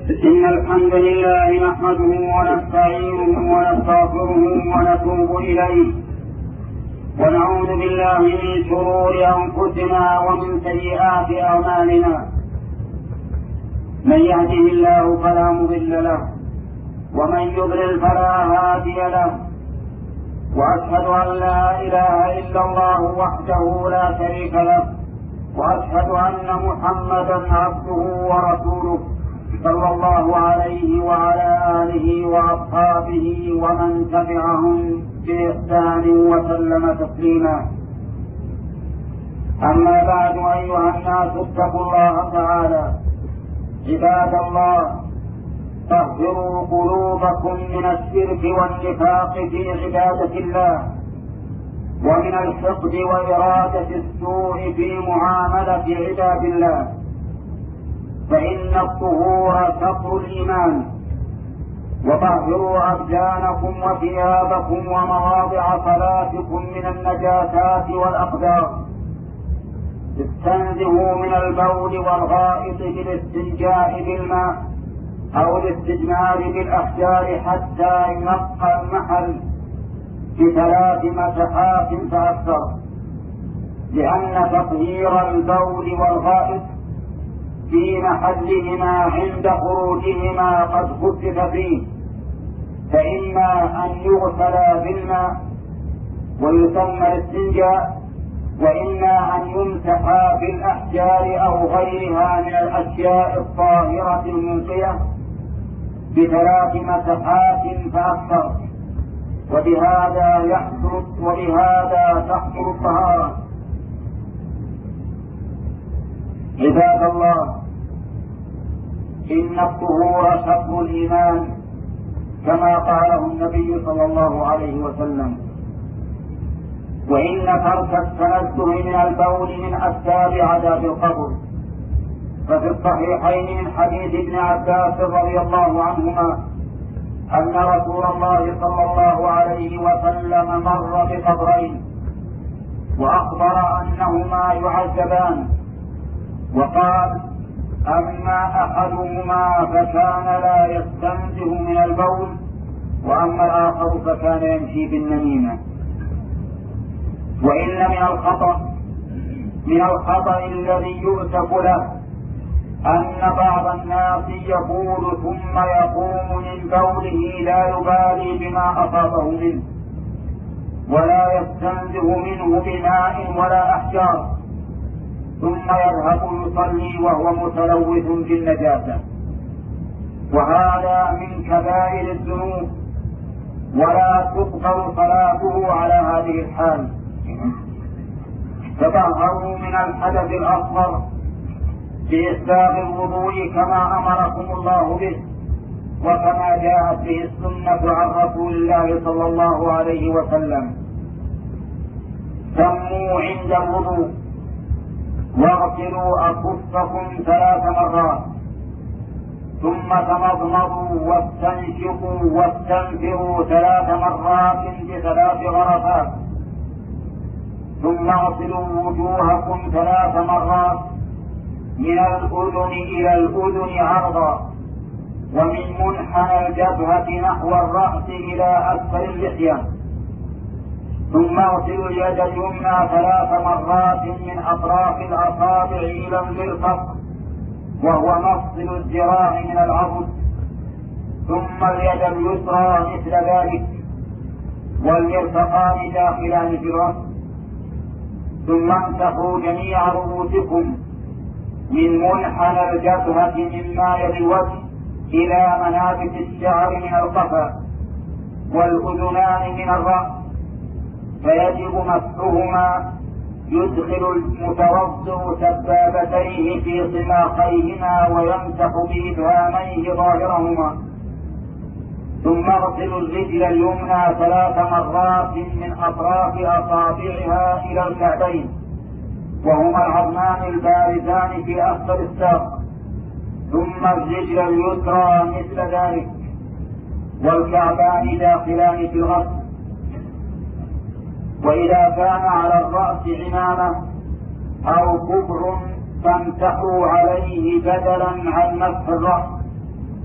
إن الحمد لله نحمده ونستعينه ونستغفره ونتوب إليه ونعوذ بالله من شرور أنفسنا ومن سيئات أعمالنا. من يهده الله فلا مضل له ومن يضلل فلا هادي له، وأشهد أن لا إله إلا الله وحده لا شريك له، وأشهد أن محمدا عبده ورسوله صلى الله عليه وعلى آله وأصحابه ومن تبعهم بإحسان وسلم تسليما. أما بعد، أيها الناس اتقوا الله تعالى. عباد الله، طهروا قلوبكم من الشرك والنفاق في عبادة الله، ومن الحقد وإرادة السوء في معاملة عباد الله، فإن الطهور شطر الإيمان. وطهروا أبدانكم وثيابكم ومواضع صلاتكم من النجاسات والأقدار. استنزهوا من البول والغائط بالاستنجاء بالماء أو الاستجمار بالأحجار حتى ينقى المحل ب3 مسحات فأكثر، لأن تطهير البول والغائط في محلهما عند خروجهما قد خفف فيه، فإما أن يغسلا بالماء ويسمى الاستنجاء، وإما أن يمسحا بالأحجار أو غيرها من الأشياء الطاهرة المنقية ب3 مسحات فأكثر، وبهذا تحصل الطهارة. عباد الله، إن الطهور شطر الإيمان كما قاله النبي صلى الله عليه وسلم، وإن ترك التنزه من البول من أسباب عذاب القبر. ففي الصحيحين من حديث ابن عباس رضي الله عنهما أن رسول الله صلى الله عليه وسلم مر بقبرين وأخبر أنهما يعذبان، وقال: أما أحدهما فكان لا يستنزه من البول، وأما الآخر فكان يمشي بالنميمة. وإن من الخطأ الذي يؤسف له أن بعض الناس يقول ثم يقوم من بوله لا يبالي بما أصابه منه، ولا يستنزه منه بماء ولا أحجار، ثم يذهب يصلي وهو متلوث بالنجاسة، وهذا من كبائر الذنوب، ولا تقبل صلاته على هذه الحال. تطهروا من الحدث الأصغر بإسباغ الوضوء كما أمركم الله به، وكما جاءت به السنة عن رسول الله صلى الله عليه وسلم. سموا عند الوضوء، واغسلوا أكفكم 3 مرات، ثم تمضمضوا واستنشقوا واستنفروا 3 مرات ب3 غرفات، ثم اغسلوا وجوهكم 3 مرات من الأذن إلى الأذن عرضا، ومن منحنى الجبهة نحو الرأس إلى أسفل اللحية، ثم اغسلوا اليد اليمنى 3 مرات من أطراف الأصابع إلى المرفق، وهو مفصل الذراع من العضد، ثم اليد اليسرى مثل ذلك، والمرفقان داخلان في الرأس. ثم امسحوا جميع رؤوسكم من منحنى الجبهة من مائل الوجه إلى منابت الشعر من القفا، والأذنان من الرأس، فيجب مسحهما. يدخل المتوضئ سبابتيه في صماخيهما ويمسح بإبهاميه ظاهرهما، ثم اغسلوا الرجل اليمنى 3 مرات من أطراف أصابعها إلى الكعبين، وهما العظمان البارزان في أسفل الساق، ثم الرجل اليسرى مثل ذلك، والكعبان داخلان في الغسل. وإذا كان على الرأس عمامة أو كبر فامسحوا عليه بدلا عن مسح الرأس،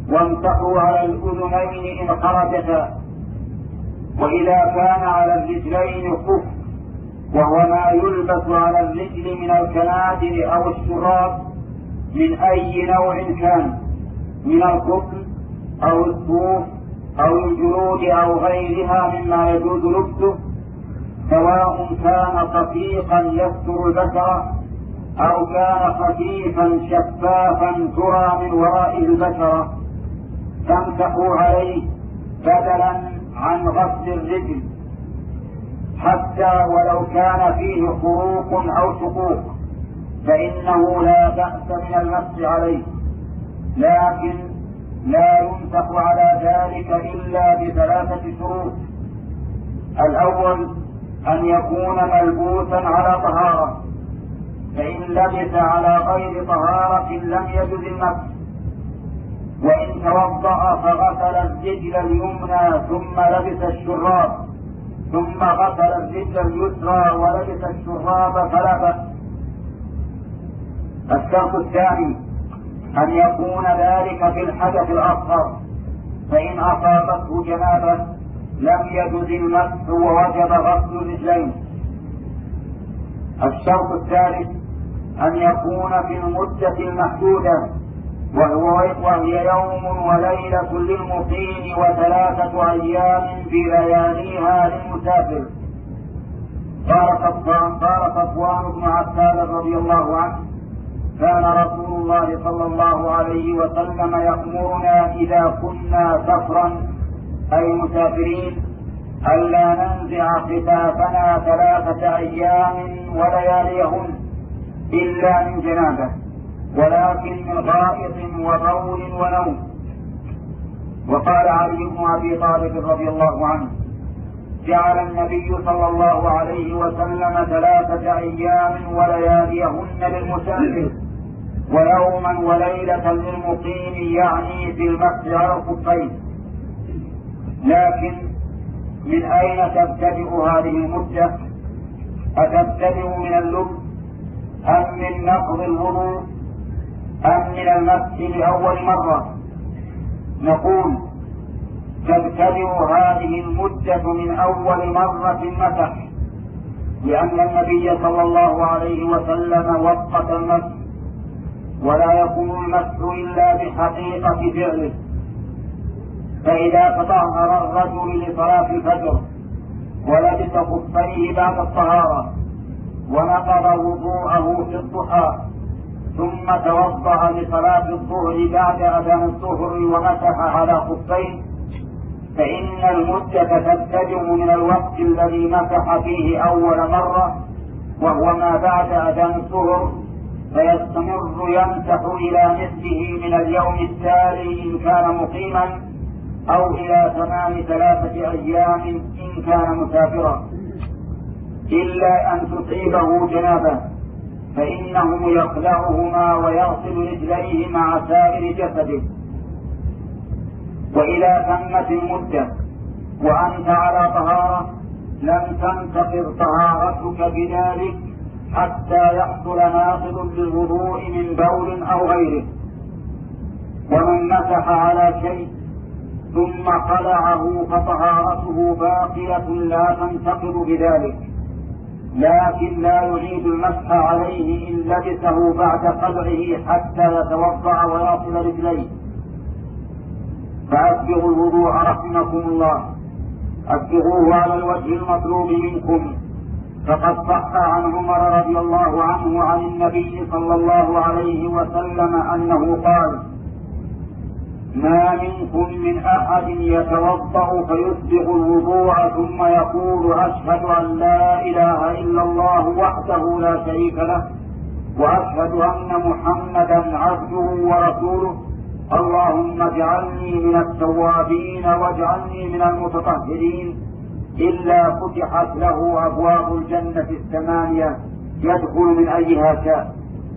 وامسحوا على الأذنين إن خرجتا. وإذا كان على الرجلين خف، وهو ما يلبس على الرجل من الكنادر أو الشراب من أي نوع كان، من القطن أو الصوف أو الجلود أو غيرها مما يجوز لبسه، سواء كان خفيفا يستر البشرة أو كان خفيفا شفافا ترى من ورائه البشرة، تمسحوا عليه بدلا عن غسل الرجل، حتى ولو كان فيه خروق أو شقوق فإنه لا بأس من المسح عليه، لكن لا يمسح على ذلك إلا ب3 شروط. الأول أن يكون ملبوسا على طهارة، فإن لبس على غير طهارة لم يجوز المسح. وإن توضأ فغسل الرجل اليمنى ثم لبس الشراب، ثم غسل الرجل اليسرى ولبس الشراب فلا بأس. الشرط الثاني أن يكون ذلك في الحدث الأصغر، فإن أصابته جنابة لم يجوز المسح ووجب غسل الرجلين. الشرط الثالث أن يكون في المدة المحدودة، وهي يوم وليلة للمقيم و3 أيام في لياليها للمسافر. قال صفوان بن عفان رضي الله عنه: كان رسول الله صلى الله عليه وسلم يأمرنا إذا كنا سفرا أي مسافرين ألا ننزع خفافنا 3 أيام ولياليهن إلا من جنابه، ولكن من غائط وبول ونوم. وقال علي بن أبي طالب رضي الله عنه: جعل النبي صلى الله عليه وسلم 3 أيام ولياليهن للمسافر، ويوما وليلة للمقيم، يعني في المسح على الخفين. لكن من أين تبتدئ هذه المدة؟ أتبتدئ من اللبس أم من نقض الوضوء أم من المسح لأول مرة؟ نقول تبتدئ هذه المدة من أول مرة مسح، لأن النبي صلى الله عليه وسلم وقت المسح، ولا يكون المسح إلا بحقيقة فعله. فإذا تطهر الرجل لصلاة الفجر ولبس خفيه بعد الطهارة ونقض وضوءه في الضحى ثم توضأ لصلاة الظهر بعد أذان الظهر ومسح على خفيه، فإن المدة تبتدئ من الوقت الذي مسح فيه أول مرة، وهو ما بعد أذان الظهر، فيستمر يمسح إلى مثله من اليوم التالي إن كان مقيما، أو إلى تمام 3 أيام إن كان مسافرا، إلا أن تصيبه جنابه فإنه يخلعهما ويغسل رجليه مع سائر جسده. وإذا تمت المدة وأنت على طهارة لم تنتقض طهارتك بذلك حتى يحصل ناقض للوضوء من بول أو غيره. ومن مسح على شيء ثم خلعه فطهارته باقية لا تنتقض بذلك، لكن لا يعيد المسح عليه إن لبسه بعد خلعه حتى يتوضأ ويصل رجليه. فأسبغوا الوضوء رحمكم الله، أسبغوه على الوجه المطلوب منكم. فقد صح عن عمر رضي الله عنه عن النبي صلى الله عليه وسلم أنه قال: ما منكم من أحد يتوضأ فيسبغ الوضوء ثم يقول: أشهد أن لا إله إلا الله وحده لا شريك له، وأشهد أن محمدا عبده ورسوله، اللهم اجعلني من التوابين واجعلني من المتطهرين، إلا فتحت له أبواب الجنة 8 يدخل من أيها شاء.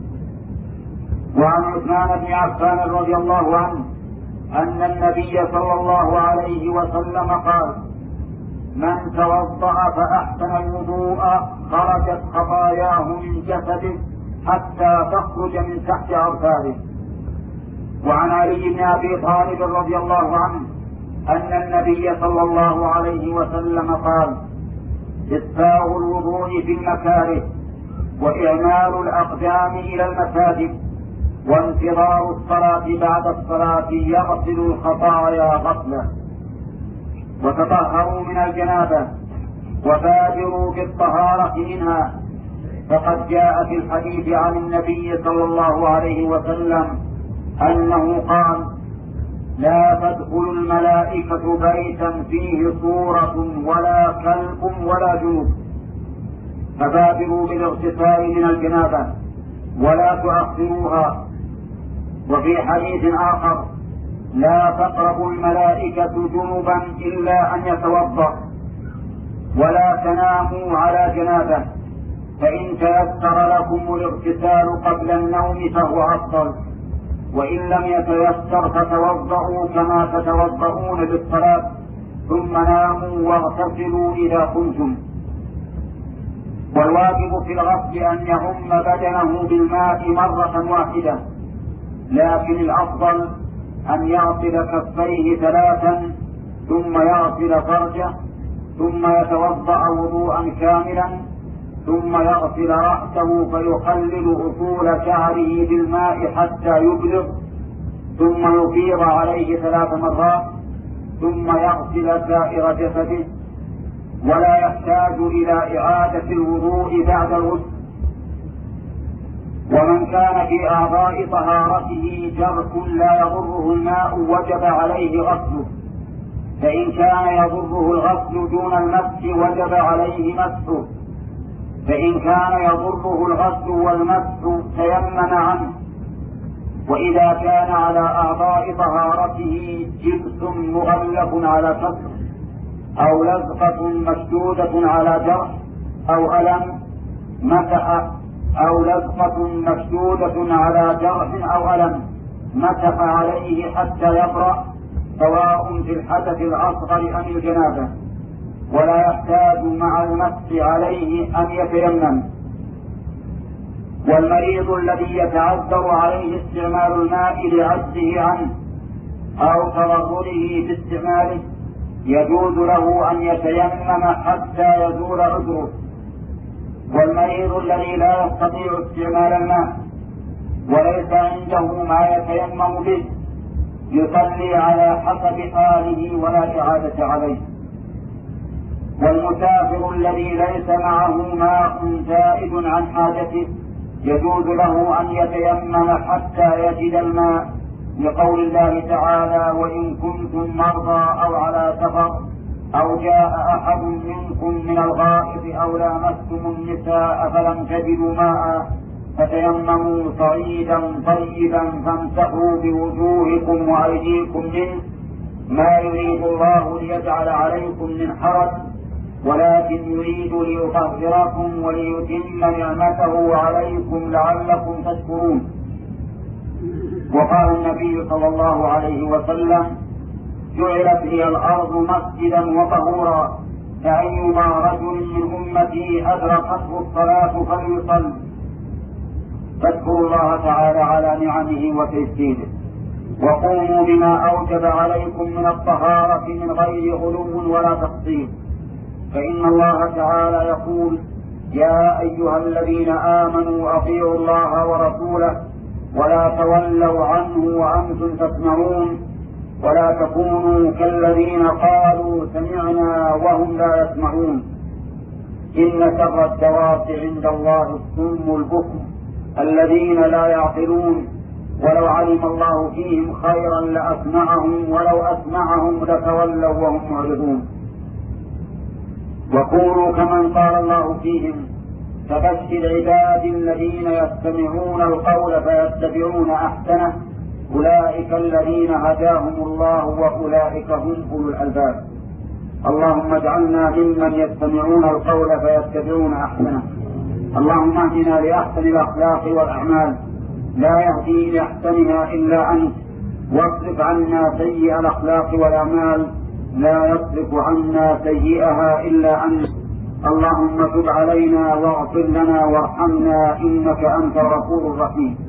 وعن عثمان بن عفان رضي الله عنه أن النبي صلى الله عليه وسلم قال: من توضأ فأحسن الوضوء خرجت خطاياه من جسده حتى تخرج من تحت أركابه. وعن علي بن أبي طالب رضي الله عنه أن النبي صلى الله عليه وسلم قال: إسباغ الوضوء في المكاره، وإعمال الأقدام إلى المساجد، وانتظار الصلاة بعد الصلاة يغسل الخطايا غسلا. وتطهروا من الجنابة وبادروا بالطهارة منها، فقد جاء في الحديث عن النبي صلى الله عليه وسلم أنه قال: لا تدخل الملائكة بيتا فيه صورة ولا كلب ولا جنوب، فبادروا بالاغتسال من الجنابة ولا تؤخروها. وفي حديث آخر: لا تقرب الملائكة جنبا إلا أن يتوضأ، ولا تناموا على جنابه، فإن تيسر لكم الاغتسال قبل النوم فهو أفضل، وإن لم يتيسر فتوضأوا كما تتوضؤون للصلاة، ثم ناموا واغتسلوا إذا قمتم. والواجب في الغسل أن يعم بدنه بالماء مرة واحدة، لكن الأفضل أن يغسل كفيه 3 ثم يغسل فرجه، ثم يتوضأ وضوءا كاملا، ثم يغسل رأسه فيخلل أصول شعره بالماء حتى يبلغ، ثم يفيض عليه 3 مرات، ثم يغسل سائر جسده، ولا يحتاج إلى إعادة الوضوء بعد الغسل. ومن كان في أعضاء طهارته جرح لا يضره الماء وجب عليه غسله، فإن كان يضره الغسل دون المسح وجب عليه مسحه، فإن كان يضره الغسل والمسح تيمم عنه. وإذا كان على أعضاء طهارته جبس مغلف على كسر، أو لزقة مشدودة على جرح أو ألم، مسح عليه حتى يبرأ، سواء في الحدث الأصغر أم الجنابة، ولا يحتاج مع المسح عليه أن يتيمم. والمريض الذي يتعذر عليه استعمال الماء لعجزه عنه أو تضرره باستعماله يجوز له أن يتيمم حتى يزول عذره. والمريض الذي لا يستطيع استعمال الماء وليس عنده ما يتيمم به يصلي على حسب حاله ولا إعادة عليه. والمسافر الذي ليس معه ماء زائد عن حاجته يجوز له أن يتيمم حتى يجد الماء، لقول الله تعالى: وإن كنتم مرضى أو على سفر أو جاء أحد منكم من الغائط أو لامستم النساء فلم تجدوا ماء فتيمموا صعيدا طيبا فامسحوا بوجوهكم وأيديكم منه، ما يريد الله ليجعل عليكم من حرج ولكن يريد ليطهركم وليتم نعمته عليكم لعلكم تشكرون. وقال النبي صلى الله عليه وسلم: جعلت لي الأرض مسجدا وطهورا، فأيما رجل من أمتي أدركته الصلاة فليصل. فاذكروا الله تعالى على نعمه وتيسيره، وقوموا بما أوجب عليكم من الطهارة من غير غلو ولا تقصير، فإن الله تعالى يقول: يا أيها الذين آمنوا أطيعوا الله ورسوله ولا تولوا عنه وأنتم تسمعون، ولا تكونوا كالذين قالوا سمعنا وهم لا يسمعون. إن شر الدواب عند الله الصم البكم الذين لا يعقلون، ولو علم الله فيهم خيرا لأسمعهم ولو أسمعهم لتولوا وهم معرضون. وكونوا كمن قال الله فيهم: فبشر عبادي الذين يستمعون القول فيتبعون أحسنه، أولئك الذين هداهم الله وأولئك هم أولو الألباب. اللهم اجعلنا ممن يستمعون القول فيتبعون أحسنه. اللهم اهدنا لأحسن الأخلاق والأعمال، لا يهدي لأحسنها إلا أنت، واصرف عنا سيئ الأخلاق والأعمال، لا يصرف عنا سيئها إلا أنت. اللهم تب علينا واغفر لنا وارحمنا إنك أنت الغفور الرحيم.